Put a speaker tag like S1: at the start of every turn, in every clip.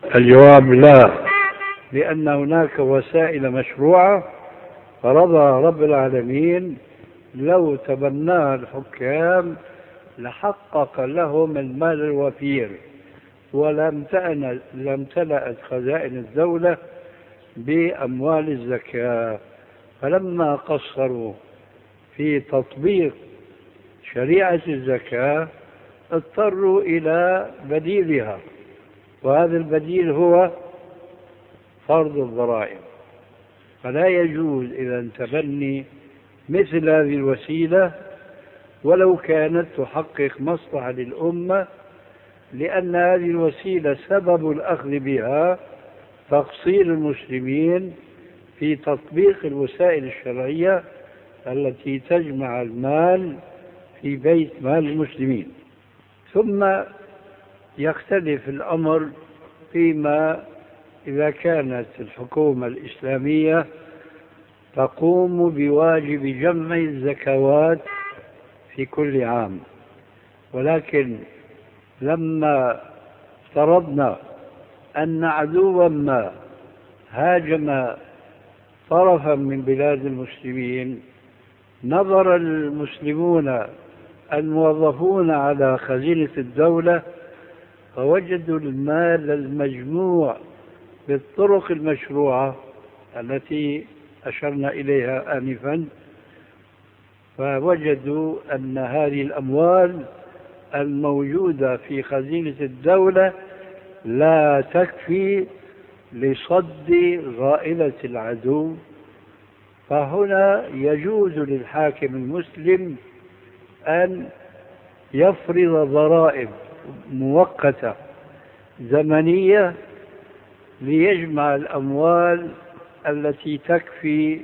S1: الجواب لا، لأن هناك وسائل مشروعة فرضها رب العالمين لو تبناها الحكام لحقق لهم المال الوفير، لم تلأت خزائن الدولة بأموال الزكاة. فلما قصروا في تطبيق شريعة الزكاة اضطروا إلى بديلها، وهذا البديل هو فرض الضرائب. فلا يجوز إذا تبني مثل هذه الوسيلة ولو كانت تحقق مصلحة للأمة، لأن هذه الوسيلة سبب الأخذ بها تقصير المسلمين في تطبيق الوسائل الشرعية التي تجمع المال في بيت مال المسلمين. ثم يختلف الأمر فيما إذا كانت الحكومة الإسلامية تقوم بواجب جمع الزكوات في كل عام، ولكن لما افترضنا أن عدوا ما هاجم طرفا من بلاد المسلمين، نظر المسلمون الموظفون على خزينة الدولة فوجدوا المال المجموع بالطرق المشروعة التي أشرنا إليها آنفا، فوجدوا أن هذه الأموال الموجودة في خزينة الدولة لا تكفي لصد غائلة العدو. فهنا يجوز للحاكم المسلم أن يفرض ضرائب مؤقتة زمنية ليجمع الأموال التي تكفي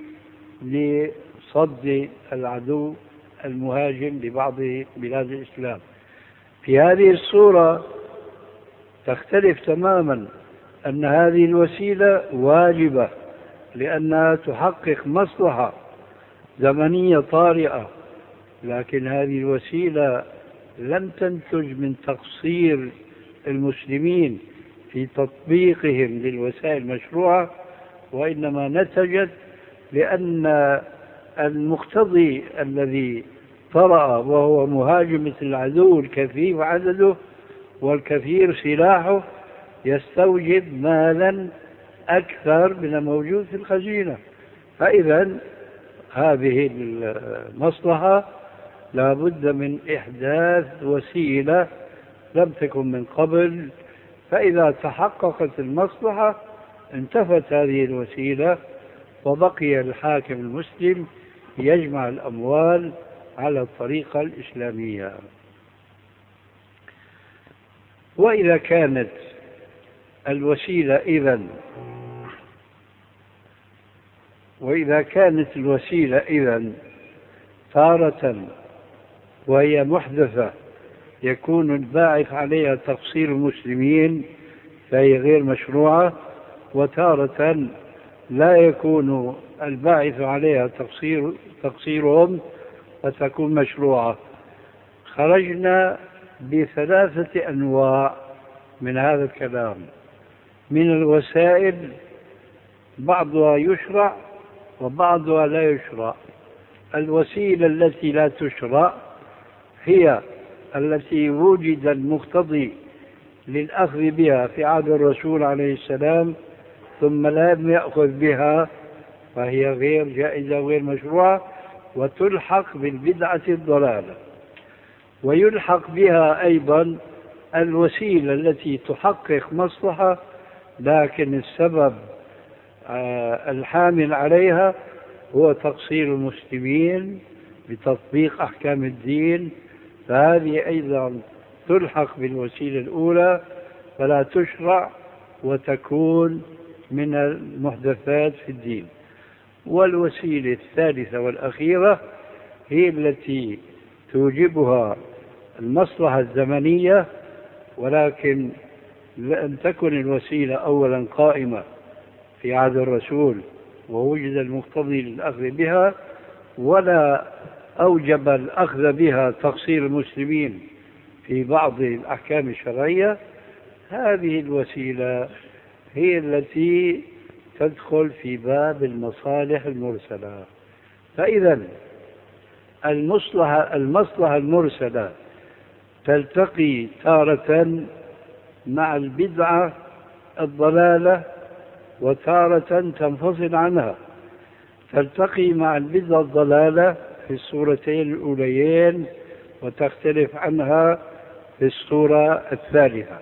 S1: لصد العدو المهاجم لبعض بلاد الإسلام. في هذه الصورة تختلف تماما أن هذه الوسيلة واجبة لأنها تحقق مصلحة زمنية طارئة، لكن هذه الوسيلة لم تنتج من تقصير المسلمين في تطبيقهم للوسائل المشروعة، وإنما نتجت لأن المقتضي الذي طرأ وهو مهاجمة العدو الكثير عدده والكثير سلاحه يستوجب مالا أكثر من الموجود في الخزينة. فإذا هذه المصلحة لا بد من إحداث وسيلة لم تكن من قبل، فإذا تحققت المصلحة انتفت هذه الوسيلة وبقي الحاكم المسلم يجمع الأموال على الطريقة الإسلامية. وإذا كانت الوسيلة إذن تارة وهي محدثة يكون الباعث عليها تقصير المسلمين فهي غير مشروعة، وتارة لا يكون الباعث عليها تقصيرهم فتكون مشروعة. خرجنا بثلاثة أنواع من هذا الكلام من الوسائل، بعضها يشرع وبعضها لا يشرع. الوسيلة التي لا تشرع هي التي وجد المقتضي للأخذ بها في عهد الرسول عليه السلام ثم لم يأخذ بها، فهي غير جائزة وغير مشروعة وتلحق بالبدعة الضلالة. ويلحق بها أيضا الوسيلة التي تحقق مصلحة لكن السبب الحامل عليها هو تقصير المسلمين بتطبيق أحكام الدين، فهذه أيضا تلحق بالوسيلة الأولى فلا تشرع وتكون من المحدثات في الدين. والوسيلة الثالثة والأخيرة هي التي توجبها المصلحة الزمنية، ولكن لم تكن الوسيلة أولا قائمة في عهد الرسول ووجد المقتضي للأخذ بها، ولا أوجب الأخذ بها تقصير المسلمين في بعض الأحكام الشرعية. هذه الوسيلة هي التي تدخل في باب المصالح المرسلة. فإذا المصلحة المرسلة تلتقي تارة مع البدعة الضلالة وتارة تنفصل عنها. تلتقي مع البدعة الضلالة في الصورتين الأوليين وتختلف عنها في الصورة الثالثة.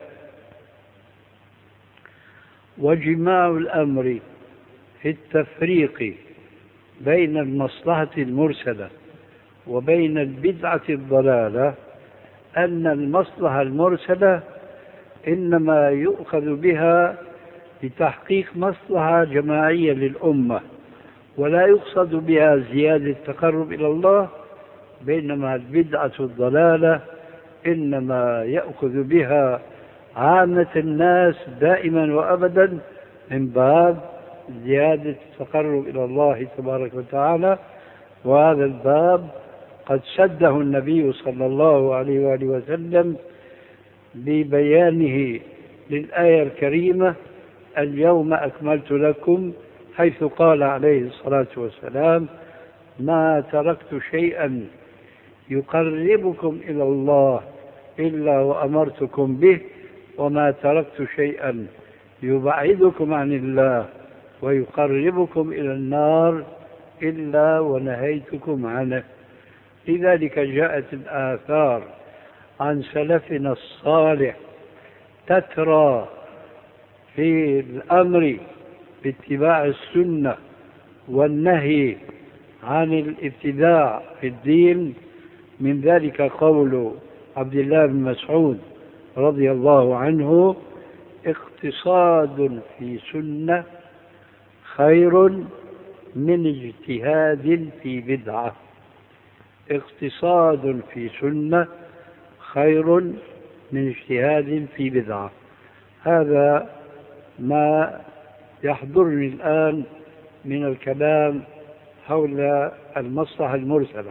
S1: وجماع الأمر في التفريق بين المصلحة المرسلة وبين البدعة الضلالة أن المصلحة المرسلة إنما يؤخذ بها لتحقيق مصلحة جماعية للأمة، ولا يقصد بها زيادة التقرب إلى الله، بينما البدعة الضلالة إنما يأخذ بها عامة الناس دائما وأبدا من باب زيادة التقرب إلى الله تبارك وتعالى. وهذا الباب قد سده النبي صلى الله عليه وآله وسلم ببيانه للآية الكريمة اليوم أكملت لكم، حيث قال عليه الصلاة والسلام ما تركت شيئا يقربكم إلى الله إلا وأمرتكم به، وما تركت شيئا يبعدكم عن الله ويقربكم إلى النار إلا ونهيتكم عنه. لذلك جاءت الآثار عن سلفنا الصالح تترى في الأمر باتباع السنة والنهي عن الابتداع في الدين. من ذلك قول عبد الله بن مسعود رضي الله عنه اقتصاد في سنة خير من اجتهاد في بدعة. اقتصاد في سنة خير من اجتهاد في بدعة. هذا ما يحضرني الآن من الكلام حول المصلحة المرسلة.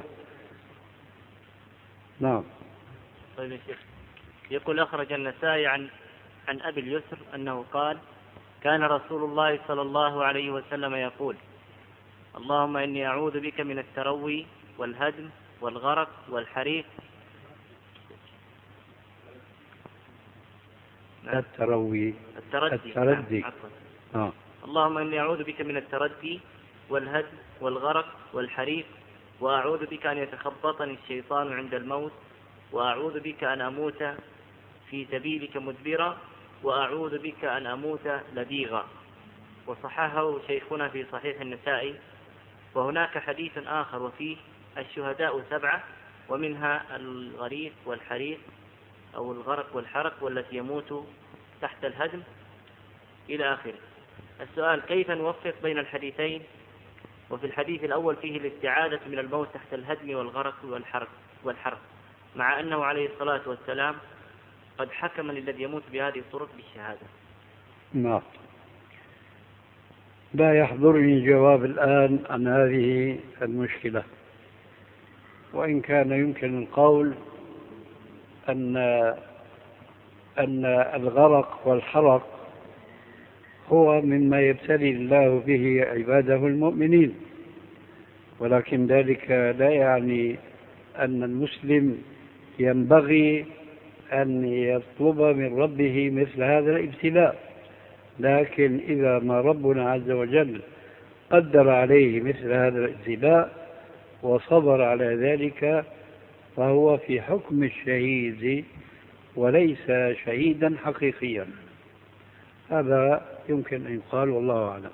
S1: نعم.
S2: طيب يا شيخ، يقول أخرج النسائي عن أبي اليسر أنه قال كان رسول الله صلى الله عليه وسلم يقول اللهم إني أعوذ بك من التروي والهدم والغرق والحريق.
S1: التردي.
S2: اللهم إني أعوذ بك من التردي والهدم والغرق والحريق، وأعوذ بك أن يتخبطني الشيطان عند الموت، وأعوذ بك أن أموت في سبيلك مدبرا، وأعوذ بك أن أموت لديغا. وصححه شيخنا في صحيح النسائي. وهناك حديث آخر وفيه الشهداء 7، ومنها الغريق والحريق أو الغرق والحرق والتي يموت تحت الهدم إلى آخره. السؤال كيف نوفق بين الحديثين؟ وفي الحديث الأول فيه الاستعاذة من الموت تحت الهدم والغرق والحرق مع أنه عليه الصلاة والسلام قد حكم للذي يموت بهذه الطرق بالشهادة.
S1: نعم. لا يحضرني جواب الآن عن هذه المشكلة، وإن كان يمكن القول أن الغرق والحرق هو مما يبتلي الله به عباده المؤمنين، ولكن ذلك لا يعني أن المسلم ينبغي أن يطلب من ربه مثل هذا الابتلاء. لكن إذا ما ربنا عز وجل قدر عليه مثل هذا الابتلاء وصبر على ذلك فهو في حكم الشهيد وليس شهيدا حقيقيا. هذا يمكن أن يقال والله أعلم.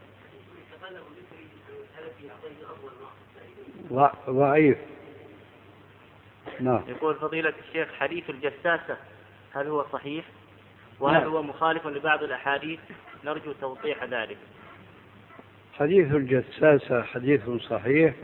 S1: ضعيف. نعم.
S2: يقول فضيلة الشيخ حديث الجساسة هل هو صحيح؟ وهل هو مخالف لبعض الأحاديث؟ نرجو توضيح ذلك.
S1: حديث الجساسة حديث صحيح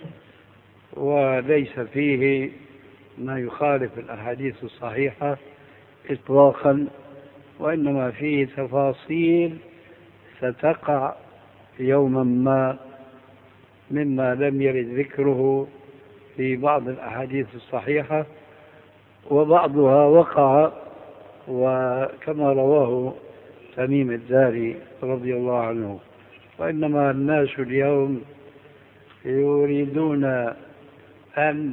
S1: وليس فيه ما يخالف الأحاديث الصحيحة إطلاقا، وإنما فيه تفاصيل ستقع يوما ما مما لم يرد ذكره في بعض الأحاديث الصحيحة، وبعضها وقع وكما رواه تميم الداري رضي الله عنه. وإنما الناس اليوم يريدون أن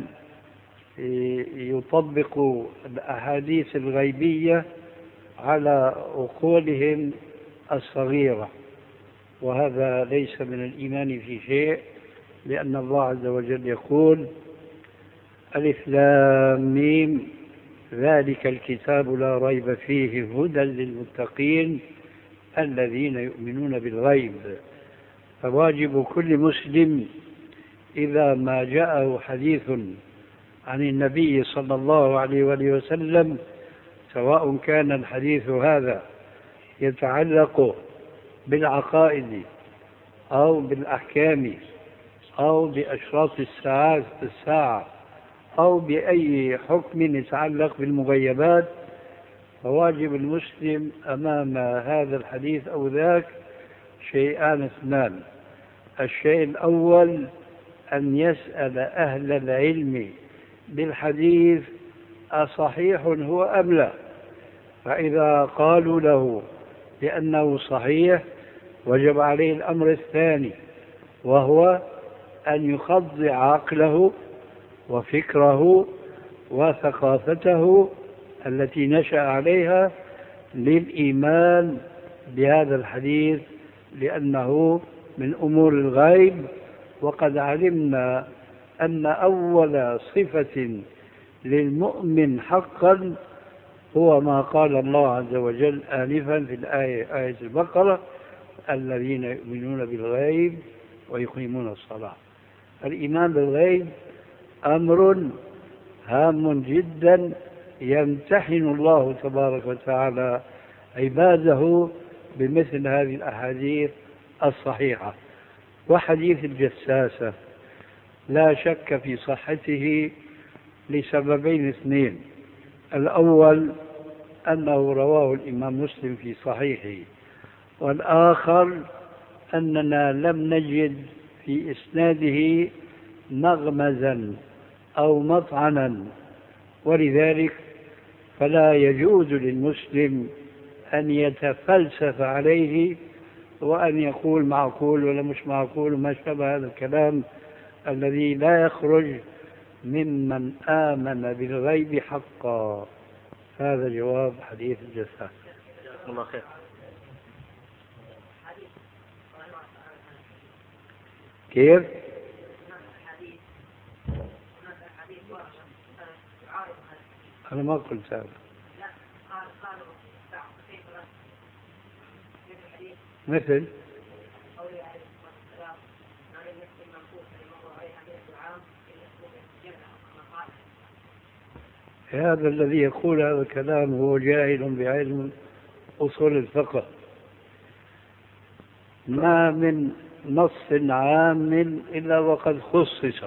S1: يطبقوا الأحاديث الغيبية على عقولهم الصغيرة، وهذا ليس من الإيمان في شيء، لأن الله عز وجل يقول: ألف لام ميم ذلك الكتاب لا ريب فيه هدى للمتقين الذين يؤمنون بالغيب. فواجب كل مسلم إذا ما جاءه حديث عن النبي صلى الله عليه وآله وسلم، سواء كان الحديث هذا يتعلق بالعقائد أو بالأحكام أو بأشراط الساعة أو بأي حكم يتعلق بالمغيبات، فواجب المسلم أمام هذا الحديث أو ذاك شيئان اثنان: الشيء الأول أن يسأل أهل العلم بالحديث أصحيح هو أم لا، فإذا قالوا له بأنه صحيح وجب عليه الأمر الثاني، وهو أن يخضع عقله وفكره وثقافته التي نشأ عليها للإيمان بهذا الحديث، لأنه من أمور الغيب. وقد علمنا أن أول صفة للمؤمن حقا هو ما قال الله عز وجل آنفا في آية البقرة: الذين يؤمنون بالغيب ويقيمون الصلاة. الإيمان بالغيب أمر هام جدا يمتحن الله تبارك وتعالى عباده بمثل هذه الأحاديث الصحيحة. وحديث الجساسة لا شك في صحته لسببين اثنين: الأول أنه رواه الإمام مسلم في صحيحه، والآخر أننا لم نجد في إسناده مغمزا أو مطعنا، ولذلك فلا يجوز للمسلم أن يتفلسف عليه وأن يقول معقول ولا مش معقول وما شابه هذا الكلام الذي لا يخرج ممن آمن بالغيب حقا. هذا جواب حديث الجساسة.
S2: الله خير.
S1: كيف؟ أنا ما قلت هذا. مثل هذا الذي يقول هذا الكلام هو جاهل بعلم أصول الفقه. ما من نص عام إلا وقد خصص،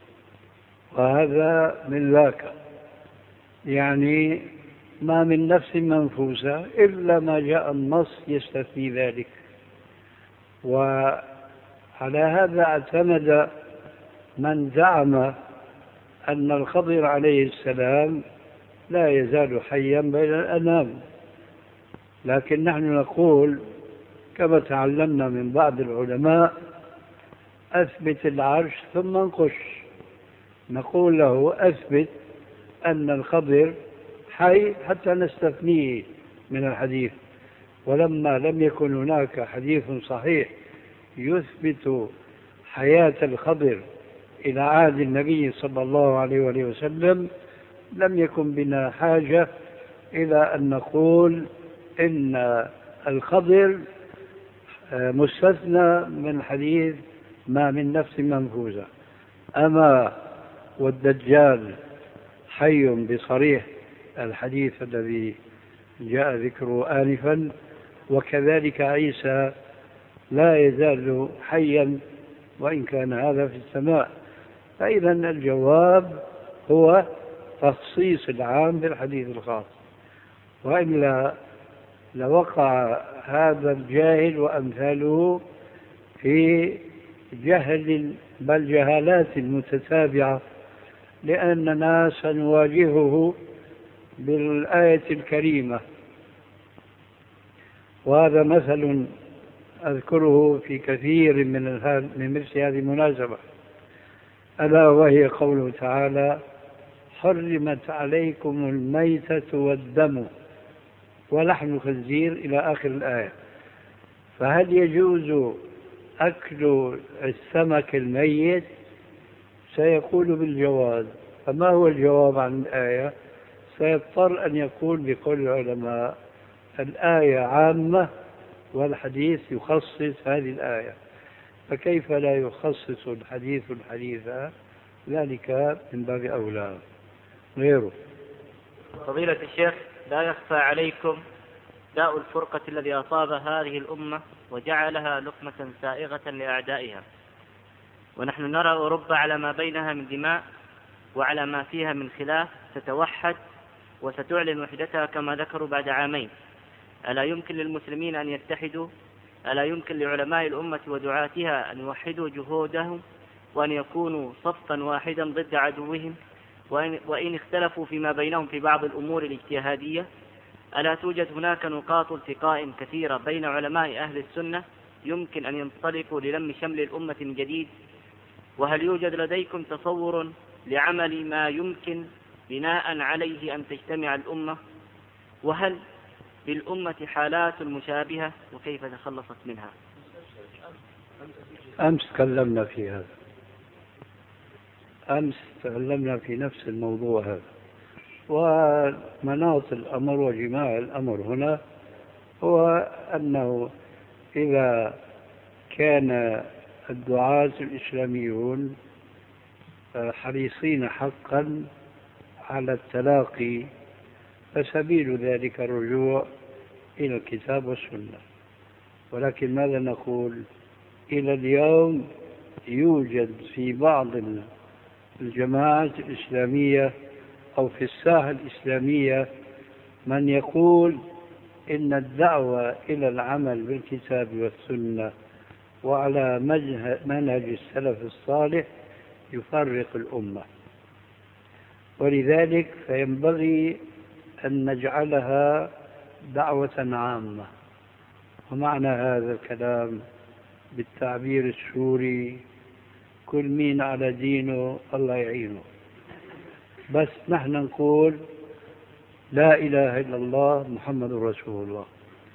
S1: وهذا من ذاك، يعني ما من نفس منفوسة إلا ما جاء النص يستثني ذلك. وعلى هذا اعتمد من زعم أن الخضر عليه السلام لا يزال حيا بين الأنام، لكن نحن نقول كما تعلمنا من بعض العلماء: أثبت العرش ثم انقش. نقول له: أثبت أن الخضر حي حتى نستثنيه من الحديث. ولما لم يكن هناك حديث صحيح يثبت حياة الخضر إلى عهد النبي صلى الله عليه وآله وسلم، لم يكن بنا حاجة إلى أن نقول إن الخضر مستثنى من حديث ما من نفس منفوسة. أما والدجال حي بصريح الحديث الذي جاء ذكره آنفا، وكذلك عيسى لا يزال حيا وإن كان هذا في السماء. فإذا الجواب هو تخصيص العام بالحديث الخاص، وإلا لوقع هذا الجاهل وأمثاله في جهل بل جهالات متتابعة، لأننا سنواجهه بالآية الكريمة: وهذا مثل أذكره في كثير من مثل هذه المناسبة، ألا وهي قوله تعالى: حرمت عليكم الميتة والدم ولحم الخنزير إلى آخر الآية. فهل يجوز أكل السمك الميت؟ سيقول بالجواز. فما هو الجواب عن الآية؟ سيضطر أن يقول بقول العلماء: الآية عامة والحديث يخصص هذه الآية، فكيف لا يخصص الحديث ذلك من باب أولى غيره.
S2: فضيلة الشيخ، لا يخفى عليكم داء الفرقة الذي أصاب هذه الأمة وجعلها لقمة سائغة لأعدائها، ونحن نرى أوروبا على ما بينها من دماء وعلى ما فيها من خلاف تتوحد وستعلن وحدتها كما ذكروا بعد عامين. ألا يمكن للمسلمين أن يتحدوا؟ ألا يمكن لعلماء الأمة ودعاتها أن يوحدوا جهودهم وأن يكونوا صفا واحدا ضد عدوهم، وإن اختلفوا فيما بينهم في بعض الأمور الاجتهادية؟ ألا توجد هناك نقاط التقاء كثيرة بين علماء أهل السنة يمكن أن ينطلقوا للم شمل الأمة من جديد؟ وهل يوجد لديكم تصور لعمل ما يمكن بناء عليه أن تجتمع الأمة؟ وهل للأمة حالات مشابهة وكيف تخلصت منها؟
S1: أمس تكلمنا في هذا، أمس تكلمنا في نفس الموضوع هذا. ومناط الأمر وجماع الأمر هنا هو أنه إذا كان الدعاة الإسلاميون حريصين حقا على التلاقي، فسبيل ذلك الرجوع إلى الكتاب والسنة. ولكن ماذا نقول؟ إلى اليوم يوجد في بعض الجماعات الإسلامية أو في الساحة الإسلامية من يقول إن الدعوة إلى العمل بالكتاب والسنة وعلى منهج السلف الصالح يفرق الأمة، ولذلك فينبغي أن نجعلها دعوة عامة. ومعنى هذا الكلام بالتعبير السوري: كل مين على دينه الله يعينه. بس نحن نقول لا إله إلا الله محمد رسول الله.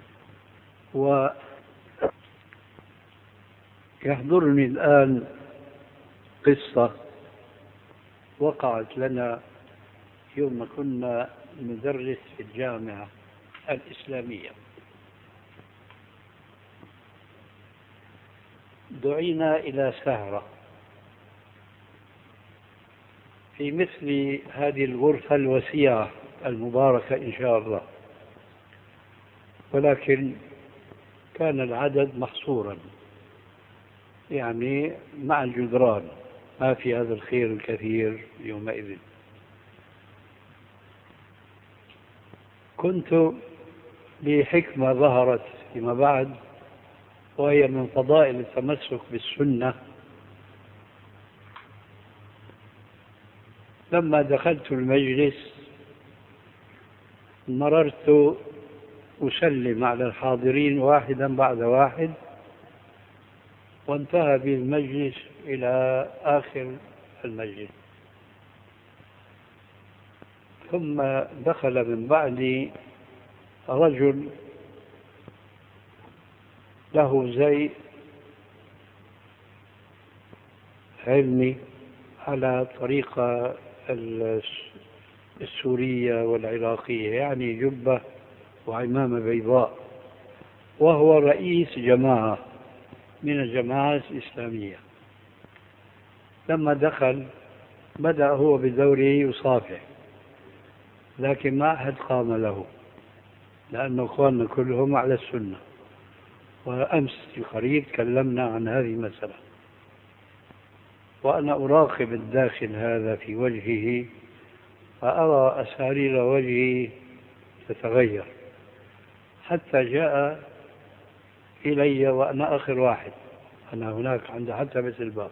S1: ويحضرني الآن قصة وقعت لنا يوم كنا ندرس في الجامعة الإسلامية. دعينا إلى سهرة في مثل هذه الغرفة الوسيعة المباركة إن شاء الله، ولكن كان العدد محصورا، يعني مع الجدران، ما في هذا الخير الكثير يومئذ. كنت بحكمة ظهرت فيما بعد، وهي من فضائل التمسك بالسنة، لما دخلت المجلس مررت أسلم على الحاضرين واحدا بعد واحد، وانتهى بالمجلس إلى آخر المجلس. ثم دخل من بعدي رجل له زي علمي على طريقة السورية والعراقية، يعني جبة وعمامة بيضاء، وهو رئيس جماعة من الجماعات الإسلامية. لما دخل بدأ هو بدوره يصافح، لكن ما أحد قام له، لأن أخواننا كلهم على السنة. وأمس القريب تكلمنا عن هذه المسألة، وأنا أراقب الداخل هذا في وجهه، فأرى أسارير وجهه تتغير، حتى جاء إلي وأنا آخر واحد، أنا هناك عند حتى مثل الباب،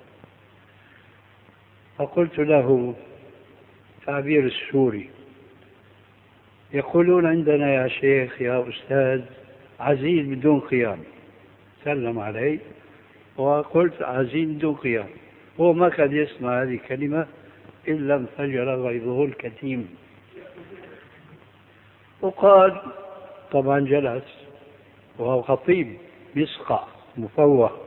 S1: فقلت له تعبير السوري: يقولون عندنا يا شيخ يا أستاذ عزيز بدون قيام، سلم علي وقلت عزيز بدون قيام. هو ما كان يسمع هذه الكلمة إلا انفجر غيظه الكتيم. وقال طبعا جلس وهو خطيب يسقع مفوه،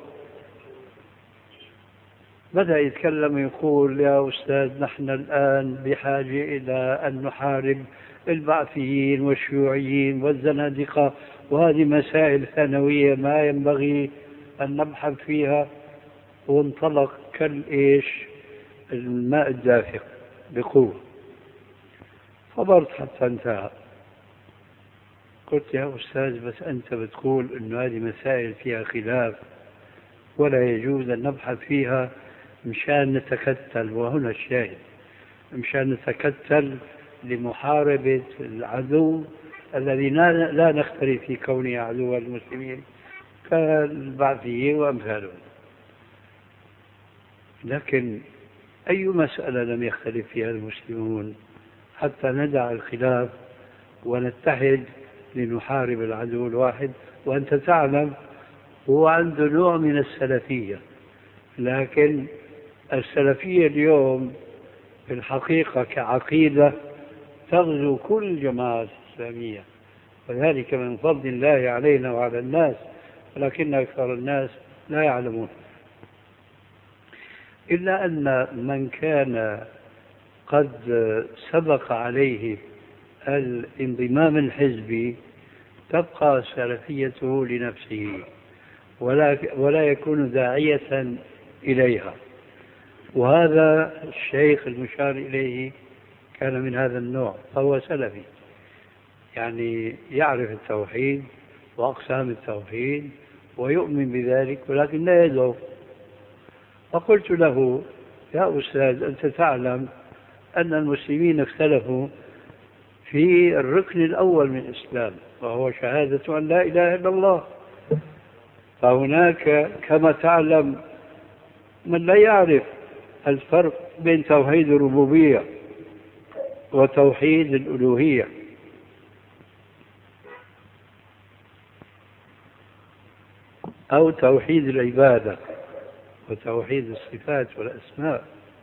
S1: بدأ يتكلم يقول يا أستاذ نحن الآن بحاجة إلى أن نحارب البعثيين والشيوعيين والزنادقة، وهذه مسائل ثانوية ما ينبغي أن نبحث فيها. وانطلق كالإيش الماء الدافق بقوة. صبرت حتى انتهى. قلت يا أستاذ بس أنت بتقول إنه هذه مسائل فيها خلاف ولا يجوز أن نبحث فيها مشان نتكتل، وهنا الشاهد، مشان نتكتل لمحاربة العدو الذي لا نختلف في كونه عدو المسلمين كالبعثيين وأمثالهم. لكن أي مسألة لم يختلف فيها المسلمون حتى ندع الخلاف ونتحد لنحارب العدو الواحد؟ وأنت تعلم هو عنده نوع من السلفية، لكن السلفية اليوم في الحقيقة كعقيدة تغزو كل الجماعات الإسلامية، وذلك من فضل الله علينا وعلى الناس، ولكن أكثر الناس لا يعلمون. إلا أن من كان قد سبق عليه الانضمام الحزبي تبقى سلفيته لنفسه ولا يكون داعية إليها. وهذا الشيخ المشار إليه كان من هذا النوع، فهو سلفي، يعني يعرف التوحيد وأقسام التوحيد ويؤمن بذلك ولكن لا يدعو. فقلت له يا أستاذ أنت تعلم أن المسلمين اختلفوا في الركن الأول من الإسلام وهو شهادة أن لا إله إلا الله، فهناك كما تعلم من لا يعرف الفرق بين توحيد الربوبية وتوحيد الألوهية. أو توحيد العبادة وتوحيد الصفات والأسماء.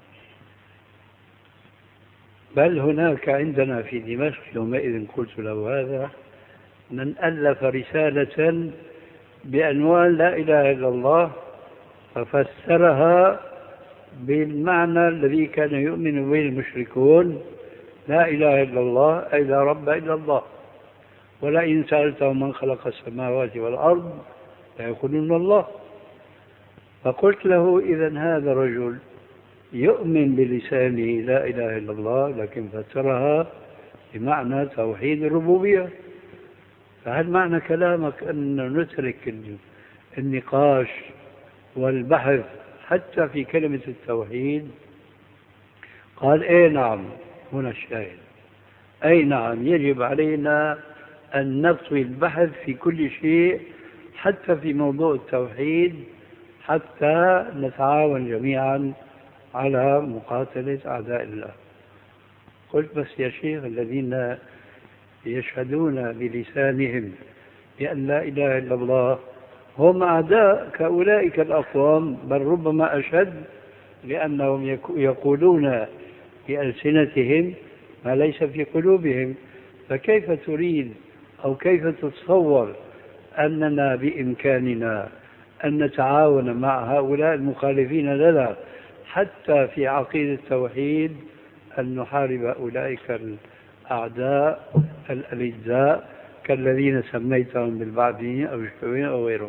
S1: بل هناك عندنا في دمشق يومئذ قلت له هذا من ألف رسالة بعنوان لا إله إلا الله ففسرها بالمعنى الذي كان يؤمن به المشركون: لا إله إلا الله أي لا رب إلا الله، ولئن سألتهم من خلق السماوات والأرض ليقولون الله. فقلت له إذن هذا الرجل يؤمن بلسانه لا إله إلا الله لكن فسرها بمعنى توحيد الربوبية. فهل معنى كلامك أن نترك النقاش والبحث حتى في كلمة التوحيد؟ قال اي نعم، هنا الشاهد، اي نعم يجب علينا أن نطوي البحث في كل شيء حتى في موضوع التوحيد حتى نتعاون جميعا على مقاتلة أعداء الله. قلت بس يا شيخ الذين يشهدون بلسانهم بأن لا إله إلا الله هم أعداء كأولئك الأقوام، بل ربما أشد، لأنهم يقولون بألسنتهم ما ليس في قلوبهم. فكيف تريد أو كيف تتصور أننا بإمكاننا أن نتعاون مع هؤلاء المخالفين لنا حتى في عقيدة التوحيد أن نحارب أولئك الأعداء الألجاء كالذين سميتهم بالبعثيين أو الشيوعيين أو غيرهم؟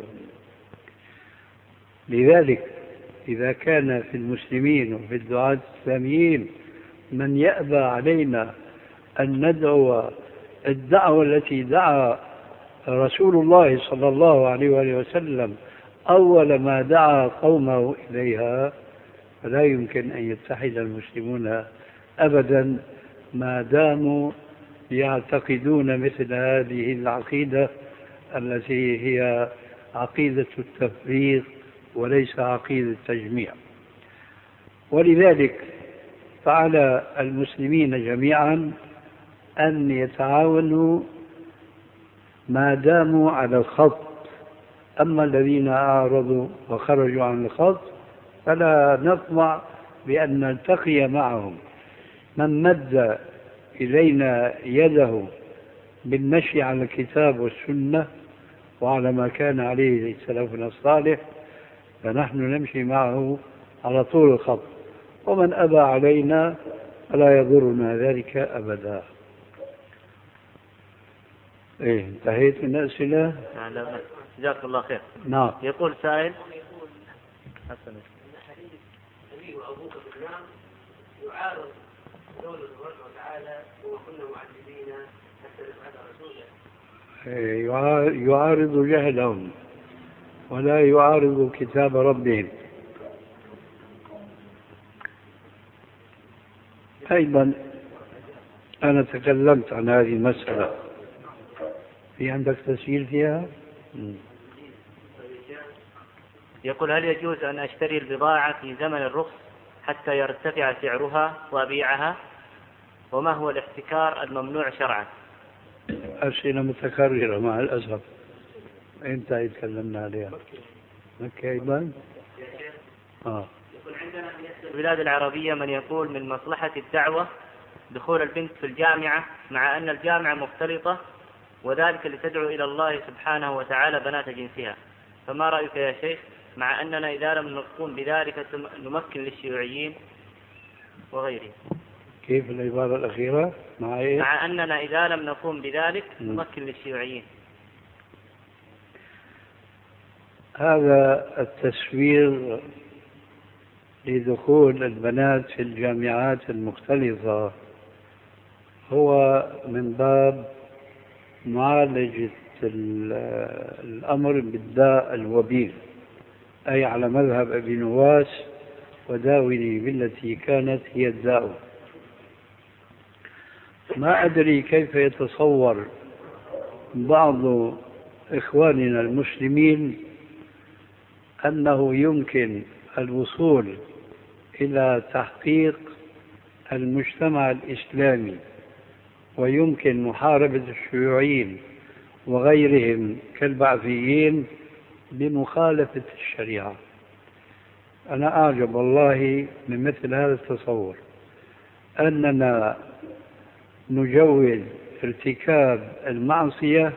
S1: لذلك إذا كان في المسلمين وفي الدعاة الإسلاميين من يأبى علينا أن ندعو الدعوة التي دعا رسول الله صلى الله عليه وآله وسلم أول ما دعا قومه إليها، فلا يمكن أن يتحد المسلمون أبدا ما داموا يعتقدون مثل هذه العقيدة التي هي عقيدة التفريق وليس عقيدة التجميع. ولذلك فعلى المسلمين جميعا أن يتعاونوا ما داموا على الخط. أما الذين أعرضوا وخرجوا عن الخط فلا نطمع بأن نلتقي معهم. من مد إلينا يده بالمشي على الكتاب والسنة وعلى ما كان عليه سلفنا الصالح فنحن نمشي معه على طول الخط، ومن أبى علينا فلا يضرنا ذلك أبدا. انتهيت من الأسئلة؟
S2: جزاك الله خير.
S1: نعم.
S2: يقول سائل
S3: أبوك في النار يعارض قول الله تعالى وكنا معذبين حتى نبعث رسولا.
S1: يعارض جهلهم ولا يعارض كتاب ربهم. أيضا أنا تكلمت عن هذه المسألة. في عندك تسجيل فيها؟
S2: يقول هل يجوز أن أشتري البضاعة في زمن الرخص حتى يرتفع سعرها وأبيعها؟ وما هو الاحتكار الممنوع شرعا؟
S1: أسئلة متكررة مع الأسف. إمتى تكلمنا عليها؟ مكة أيضا؟
S2: يقول عندنا في البلاد العربية من يقول من مصلحة الدعوة دخول البنت في الجامعة مع أن الجامعة مختلطة وذلك لتدعو إلى الله سبحانه وتعالى بنات جنسها، فما رأيك يا شيخ مع أننا إذا لم نقوم بذلك نمكن للشيوعيين وغيرهم؟
S1: كيف العبارة الأخيرة؟
S2: مع أننا إذا لم نقوم بذلك نمكن للشيوعيين.
S1: هذا التسوير لدخول البنات في الجامعات المختلطة هو من باب معالجة الأمر بالداء الوبيل، أي على مذهب أبي نواس وداوني بالتي كانت هي الداء. ما أدري كيف يتصور بعض إخواننا المسلمين أنه يمكن الوصول إلى تحقيق المجتمع الإسلامي ويمكن محاربة الشيوعيين وغيرهم كالبعثيين بمخالفة الشريعة. أنا أعجب والله من مثل هذا التصور، أننا نجوز ارتكاب المعصية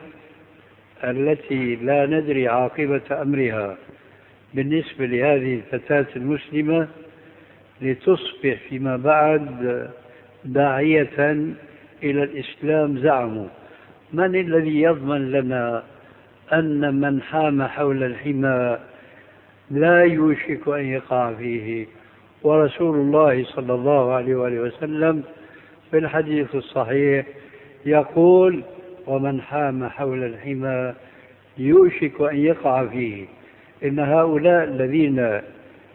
S1: التي لا ندري عاقبة أمرها بالنسبة لهذه الفتاة المسلمة لتصبح فيما بعد داعية إلى الإسلام. زعموا من الذي يضمن لنا أن من حام حول الحمى لا يوشك أن يقع فيه؟ ورسول الله صلى الله عليه وآله وسلم في الحديث الصحيح يقول ومن حام حول الحمى يوشك أن يقع فيه. إن هؤلاء الذين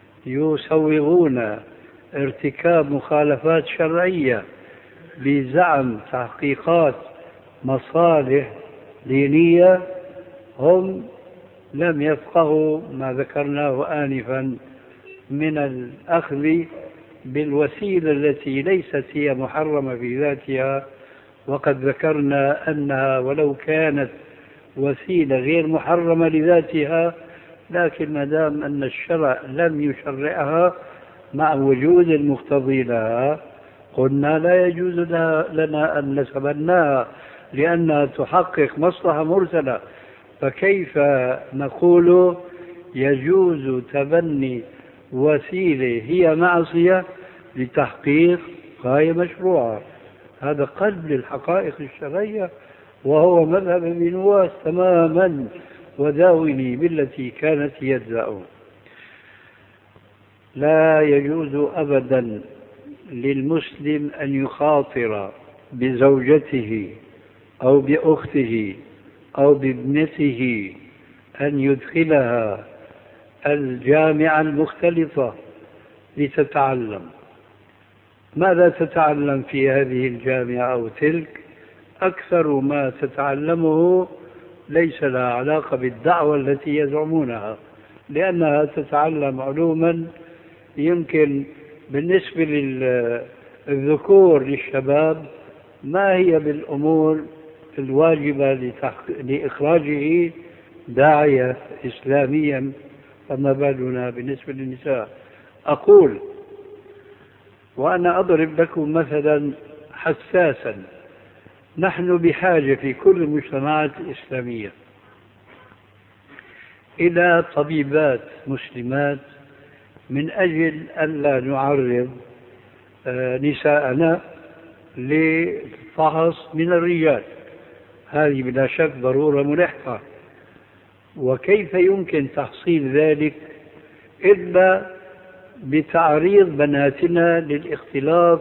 S1: يسوغون ارتكاب مخالفات شرعية بزعم تحقيقات مصالح دينية هم لم يفقهوا ما ذكرناه آنفا من الأخذ بالوسيلة التي ليست هي محرمة في ذاتها، وقد ذكرنا أنها ولو كانت وسيلة غير محرمة لذاتها لكن ما دام أن الشرع لم يشرعها مع وجود المقتضي لها قلنا لا يجوز لنا أن نتبناها لأنها تحقق مصلحة مرسلة. فكيف نقول يجوز تبني وسيلة هي معصية لتحقيق غاية مشروعة؟ هذا قلب للحقائق الشرعية، وهو مذهب ابن نواس تماما وداوني بالتي كانت يدعو. لا يجوز أبدا للمسلم أن يخاطر بزوجته أو بأخته أو بابنته أن يدخلها الجامعة المختلطة لتتعلم. ماذا تتعلم في هذه الجامعة أو تلك؟ أكثر ما تتعلمه ليس لها علاقة بالدعوة التي يزعمونها، لأنها تتعلم علوما يمكن بالنسبة للذكور للشباب ما هي بالأمور الواجبة لإخراجه داعية إسلاميا، فما بالنا بالنسبة للنساء؟ أقول وأنا أضرب لكم مثلا حساسا، نحن بحاجة في كل المجتمعات الإسلامية إلى طبيبات مسلمات من أجل ألا نعرض نساءنا للفحص من الرجال. هذه بلا شك ضرورة ملحة، وكيف يمكن تحصيل ذلك إلا بتعريض بناتنا للاختلاط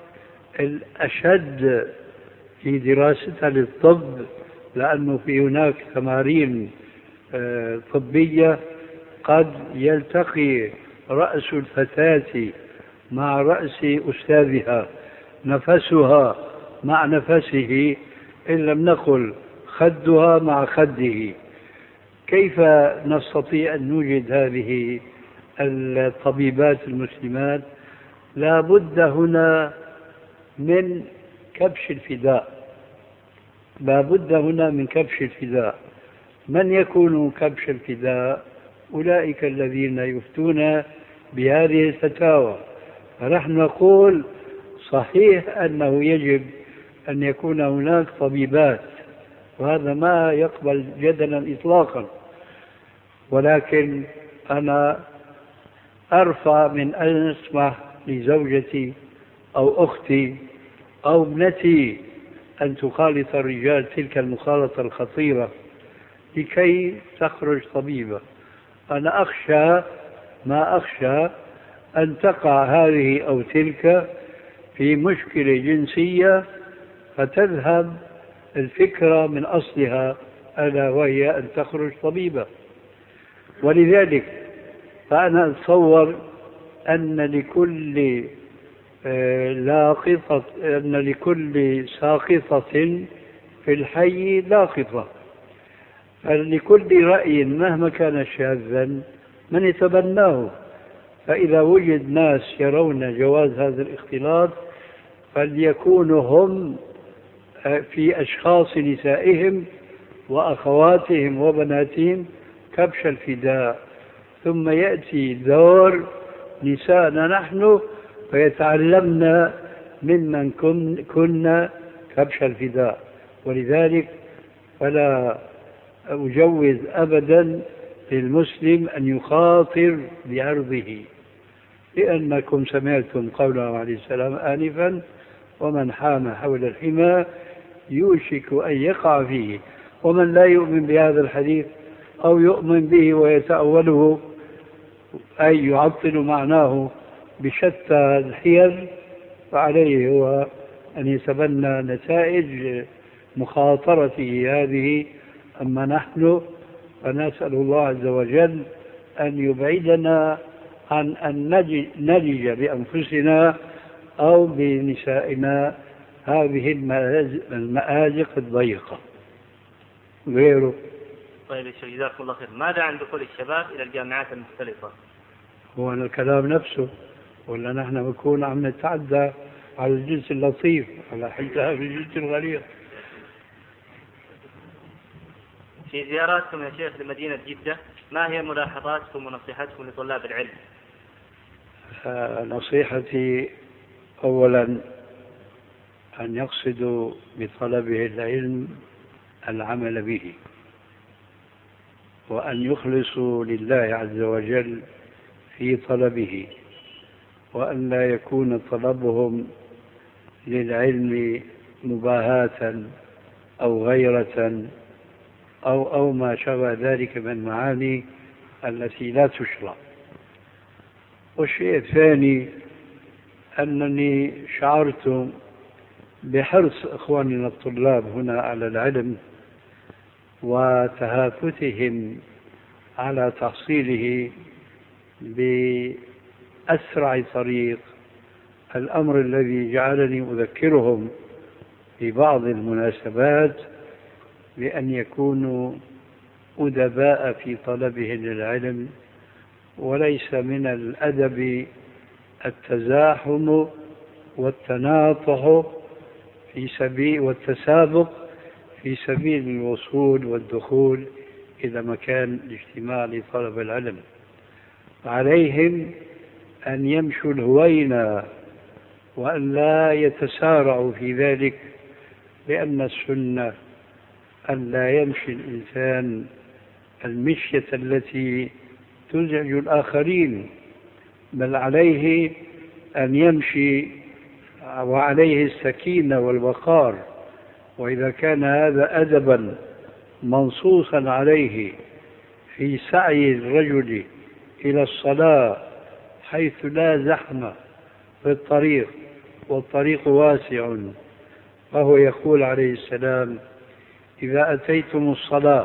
S1: الأشد في دراستها للطب، لأنه في هناك تمارين طبية قد يلتقي رأس الفتاة مع رأس أستاذها، نفسها مع نفسه، إن لم نقل خدها مع خده. كيف نستطيع أن نوجد هذه الطبيبات المسلمات؟ لا بد هنا من كبش الفداء، لا بد هنا من كبش الفداء. من يكون كبش الفداء؟ أولئك الذين يفتون بهذه الفتاوى. فنحن نقول صحيح أنه يجب أن يكون هناك طبيبات، وهذا ما يقبل جدلا إطلاقا، ولكن أنا أرفع من أن أسمح لزوجتي أو أختي أو ابنتي أن تخالط الرجال تلك المخالطة الخطيرة لكي تخرج طبيبة. أنا أخشى ما أخشى أن تقع هذه أو تلك في مشكلة جنسية فتذهب الفكرة من أصلها، ألا وهي أن تخرج طبيبة. ولذلك فأنا أتصور أن لكل ساقطة في الحي لاقطة، فلكل رأي مهما كان شاذا من يتبناه. فإذا وجد ناس يرون جواز هذا الاختلاط فليكونوا هم في أشخاص نسائهم وأخواتهم وبناتهم كبش الفداء، ثم يأتي دور نساءنا نحن فيتعلمن ممن كنا كبش الفداء. ولذلك فلا أجوز أبدا للمسلم أن يخاطر بعرضه، لأنكم سمعتم قوله عليه السلام آنفا: ومن حام حول الحمى يوشك أن يقع فيه. ومن لا يؤمن بهذا الحديث أو يؤمن به ويتأوله أي يعطل معناه بشتى الحيل، فعليه هو أن يتبنى نتائج مخاطرته هذه. أما نحن فنسأل الله عز وجل أن يبعدنا عن أن نلج بأنفسنا أو بنسائنا هذه المآزق الضيقة غيره.
S2: طيب يا شيخ جزاكم الله خير، ماذا عن دخول الشباب إلى الجامعات المختلفة؟
S1: هو الكلام نفسه، ولا نحن بنكون عم نتعدى على الجنس اللطيف على حتى في الجنس الغليظ؟
S2: في زياراتكم يا شيخ لمدينة جدة ما هي ملاحظاتكم ونصيحتكم لطلاب العلم؟
S1: نصيحتي أولا أن يقصدوا بطلبه العلم العمل به، وأن يخلصوا لله عز وجل في طلبه، وأن لا يكون طلبهم للعلم مباهاة أو غيرة أو ما شابه ذلك من المعاني التي لا تشرع. والشيء الثاني أنني شعرت بحرص إخواننا الطلاب هنا على العلم وتهافتهم على تحصيله بأسرع طريق، الأمر الذي جعلني أذكرهم في بعض المناسبات بأن يكونوا أدباء في طلبهم للعلم، وليس من الأدب التزاحم والتناطح في سبيل والتسابق في سبيل الوصول والدخول إلى مكان الاجتماع لطلب العلم. عليهم أن يمشوا الهوينة وأن لا يتسارعوا في ذلك، لأن السنة أن لا يمشي الإنسان المشية التي تزعج الآخرين، بل عليه أن يمشي وعليه السكينة والوقار. وإذا كان هذا أدبا منصوصا عليه في سعي الرجل إلى الصلاة حيث لا زحمة في الطريق والطريق واسع، فهو يقول عليه السلام: إذا أتيتم الصلاة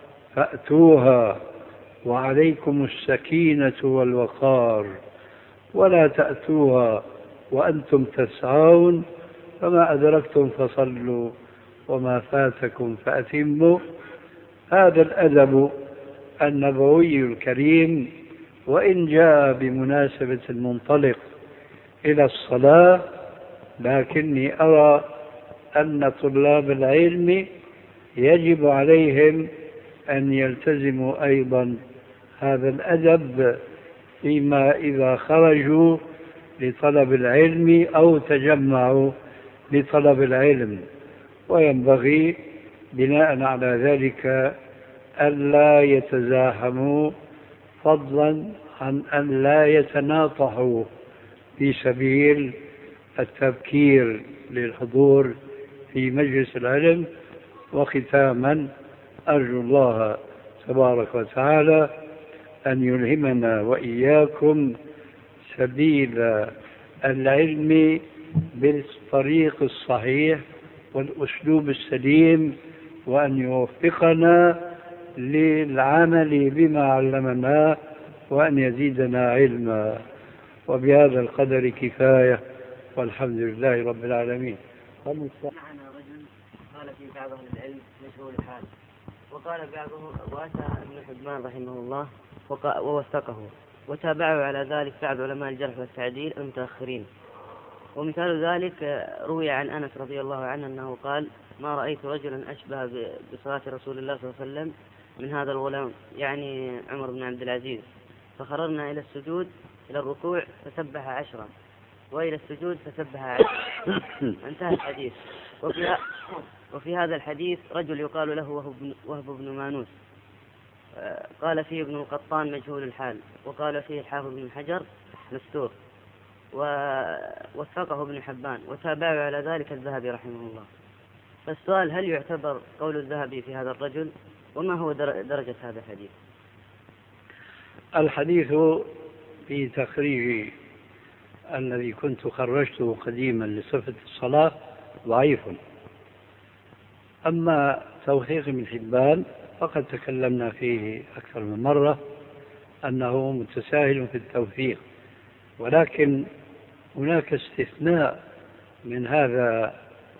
S1: فأتوها وعليكم السكينة والوقار، ولا تأتوها وأنتم تسعون، فما أدركتم فصلوا وما فاتكم فأتموا. هذا الأدب النبوي الكريم، وإن جاء بمناسبة المنطلق إلى الصلاة، لكني أرى أن طلاب العلم يجب عليهم أن يلتزموا أيضا هذا الأدب فيما إذا خرجوا لطلب العلم أو تجمعوا لطلب العلم. وينبغي بناء على ذلك ألا يتزاحموا، فضلا عن أن لا يتناطحوا في سبيل التبكير للحضور في مجلس العلم. وختاما أرجو الله تبارك وتعالى أن يلهمنا وإياكم سبيل العلم بالطريق الصحيح والأسلوب السليم، وأن يوفقنا للعمل بما علمنا، وأن يزيدنا علما. وبهذا القدر كفاية، والحمد لله رب العالمين.
S4: معنا رجل قال في بعض أهل العلم مشهور الحال، وقال بعضهم وأتى ابن حبان رحمه الله ووثقه، وتابعه على ذلك بعض علماء الجرح والتعديل المتأخرين. ومثال ذلك روي عن أنس رضي الله عنه أنه قال: ما رأيت رجلا أشبه بصلاة رسول الله صلى الله عليه وسلم من هذا الغلام، يعني عمر بن عبد العزيز، فخررنا إلى السجود إلى الركوع فسبح 10 وإلى السجود فسبح 10. انتهى الحديث. وفي هذا الحديث رجل يقال له وهب بن مانوس، قال فيه ابن القطان مجهول الحال، وقال فيه الحافظ بن حجر مستور، ووثقه ابن حبان، وتابعه على ذلك الذهبي رحمه الله. فالسؤال: هل يعتبر قول الذهبي في هذا الرجل؟ وما هو درجة هذا الحديث؟
S1: الحديث في تخريج الذي كنت خرجته قديما لصفة الصلاة ضعيف. أما توثيق ابن حبان فقد تكلمنا فيه أكثر من مرة أنه متساهل في التوثيق، ولكن هناك استثناء من هذا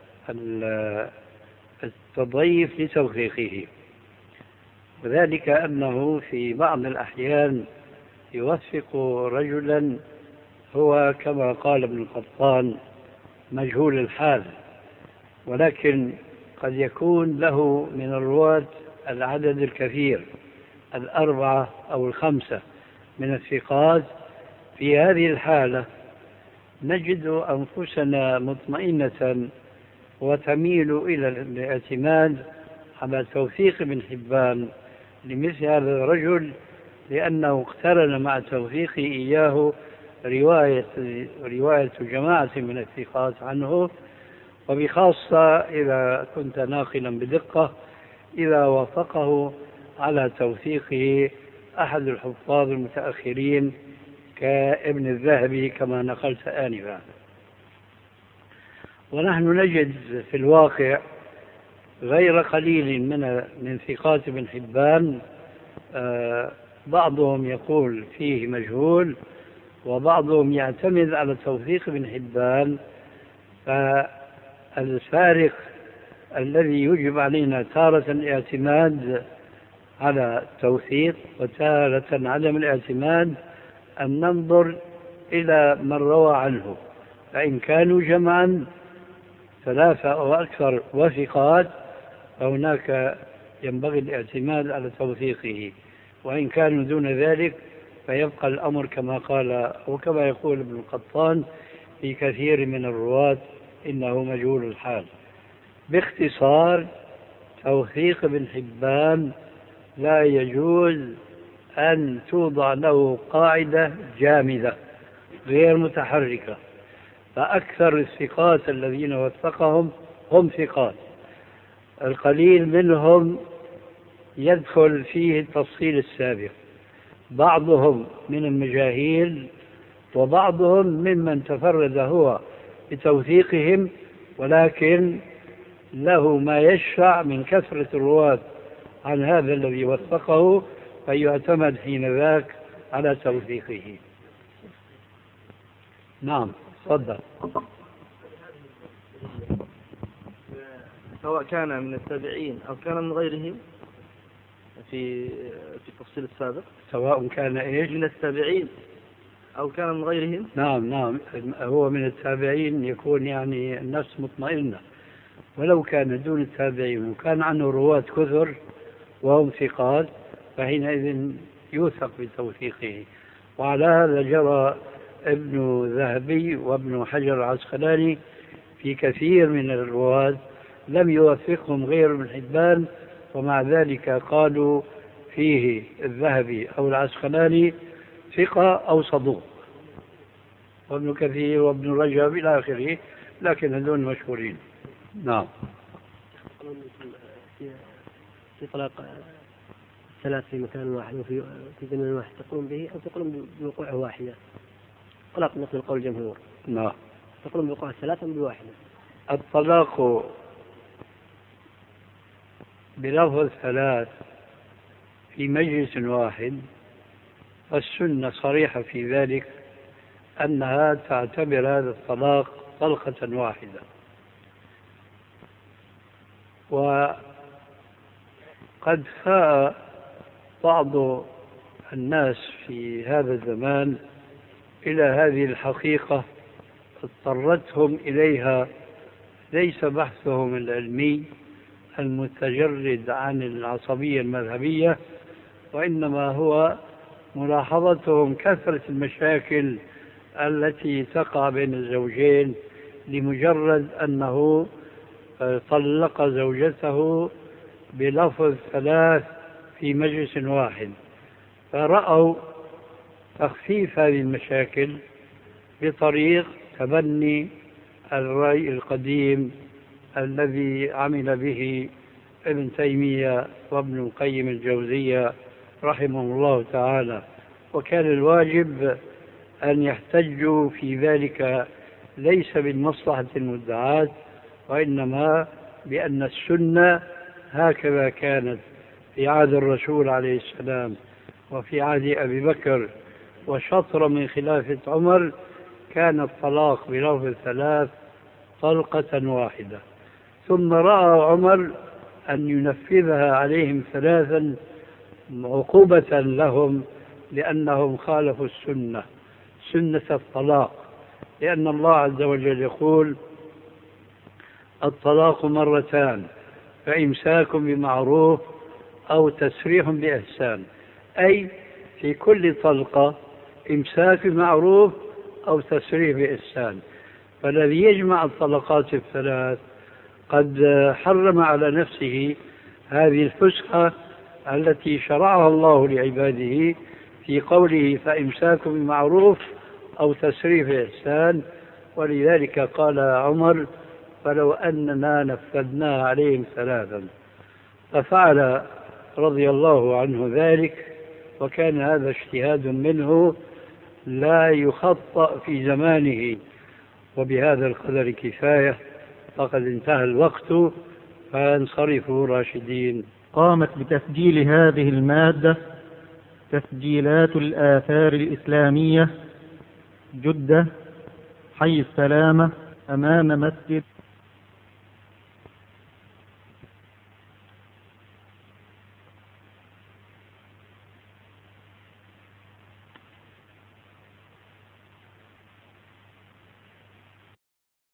S1: التضعيف لتوثيقه، وذلك أنه في بعض الأحيان يوثق رجلا هو كما قال ابن القطان مجهول الحال، ولكن قد يكون له من الرواة العدد الكثير 4 أو 5 من الثقات. في هذه الحالة نجد أنفسنا مطمئنة وتميل إلى الاعتماد على توثيق ابن حبان لمثل هذا الرجل، لأنه اقترن مع توثيقه إياه رواية جماعة من الثقات عنه، وبخاصة إذا كنت ناقلا بدقة إذا وافقه على توثيقه أحد الحفاظ المتأخرين كابن الذهبي كما نقلت آنفا. ونحن نجد في الواقع غير قليل من ثقات ابن حبان بعضهم يقول فيه مجهول، وبعضهم يعتمد على توثيق ابن حبان. فالفارق الذي يجب علينا تارة الاعتماد على التوثيق وتارة عدم الاعتماد أن ننظر إلى من روى عنه، فإن كانوا جمعا 3 أو أكثر وثقات فهناك ينبغي الاعتماد على توثيقه، وإن كانوا دون ذلك فيبقى الأمر كما قال أو كما يقول ابن القطان في كثير من الرواة إنه مجهول الحال. باختصار، توثيق ابن حبان لا يجوز أن توضع له قاعدة جامدة غير متحركة، فأكثر الثقات الذين وثقهم هم ثقات، القليل منهم يدخل فيه التفصيل السابق، بعضهم من المجاهيل وبعضهم ممن تفرد هو بتوثيقهم، ولكن له ما يشفع من كثرة الرواة عن هذا الذي وثقه، فيعتمد حين ذاك على توثيقه. نعم، تفضل.
S5: سواء كان من التابعين أو كان من غيرهم في التفصيل السابق،
S1: سواء كان إيش؟
S5: من التابعين أو كان من غيرهم.
S1: نعم، هو من التابعين يكون يعني النفس مطمئنة، ولو كان دون التابعين وكان عنه رواة كثر وهم ثقات فحينئذ يوثق بتوثيقه. وعلى هذا جرى ابن ذهبي وابن حجر العسقلاني في كثير من الرواة لم يوثقهم غير ابن حبان، ومع ذلك قالوا فيه الذهبي أو العسقلاني ثقة أو صدوق، وابن كثير وابن رجب إلى آخره، لكن هذول مشهورين. نعم.
S6: في طلاق ثلاث في مكان واحد وفي زمن واحد تقولون به أو تقولون بوقوعه واحدة؟ طلاق نقل قول الجمهور.
S1: نعم.
S6: تقولون بوقوع ثلاثة بواحدة؟
S1: الطلاق بلفظ ثلاث في مجلس واحد، السنة صريحة في ذلك أنها تعتبر هذا الطلاق طلقة واحدة. وقد فاء بعض الناس في هذا الزمان إلى هذه الحقيقة اضطرتهم إليها ليس بحثهم العلمي المتجرد عن العصبية المذهبية، وإنما هو ملاحظتهم كثرة المشاكل التي تقع بين الزوجين لمجرد أنه طلق زوجته بلفظ ثلاث في مجلس واحد، فرأوا تخفيف هذه المشاكل بطريق تبني الرأي القديم الذي عمل به ابن تيمية وابن القيم الجوزية رحمه الله تعالى. وكان الواجب أن يحتجوا في ذلك ليس بالمصلحة المدعاة، وإنما بأن السنة هكذا كانت في عهد الرسول عليه السلام وفي عهد أبي بكر وشطر من خلافة عمر، كان الطلاق بلفظ ثلاث طلقة واحدة، ثم رأى عمر أن ينفذها عليهم ثلاثا عقوبة لهم لأنهم خالفوا السنة، سنة الطلاق، لأن الله عز وجل يقول: الطلاق مرتان فإمساك بمعروف أو تسريح بإحسان، أي في كل طلقة إمساك بمعروف أو تسريح بإحسان. فالذي يجمع الطلقات الثلاث قد حرم على نفسه هذه الفسحة التي شرعها الله لعباده في قوله: فإمساك بمعروف أو تسريح بإحسان. ولذلك قال عمر: فلو أننا نفذناها عليهم ثلاثا. ففعل رضي الله عنه ذلك، وكان هذا اجتهاد منه لا يخطأ في زمانه. وبهذا القدر كفاية، فقد انتهى الوقت، فانصرفوا راشدين.
S7: قامت بتسجيل هذه المادة تسجيلات الآثار الإسلامية، جدة، حي السلامة، أمام مسجد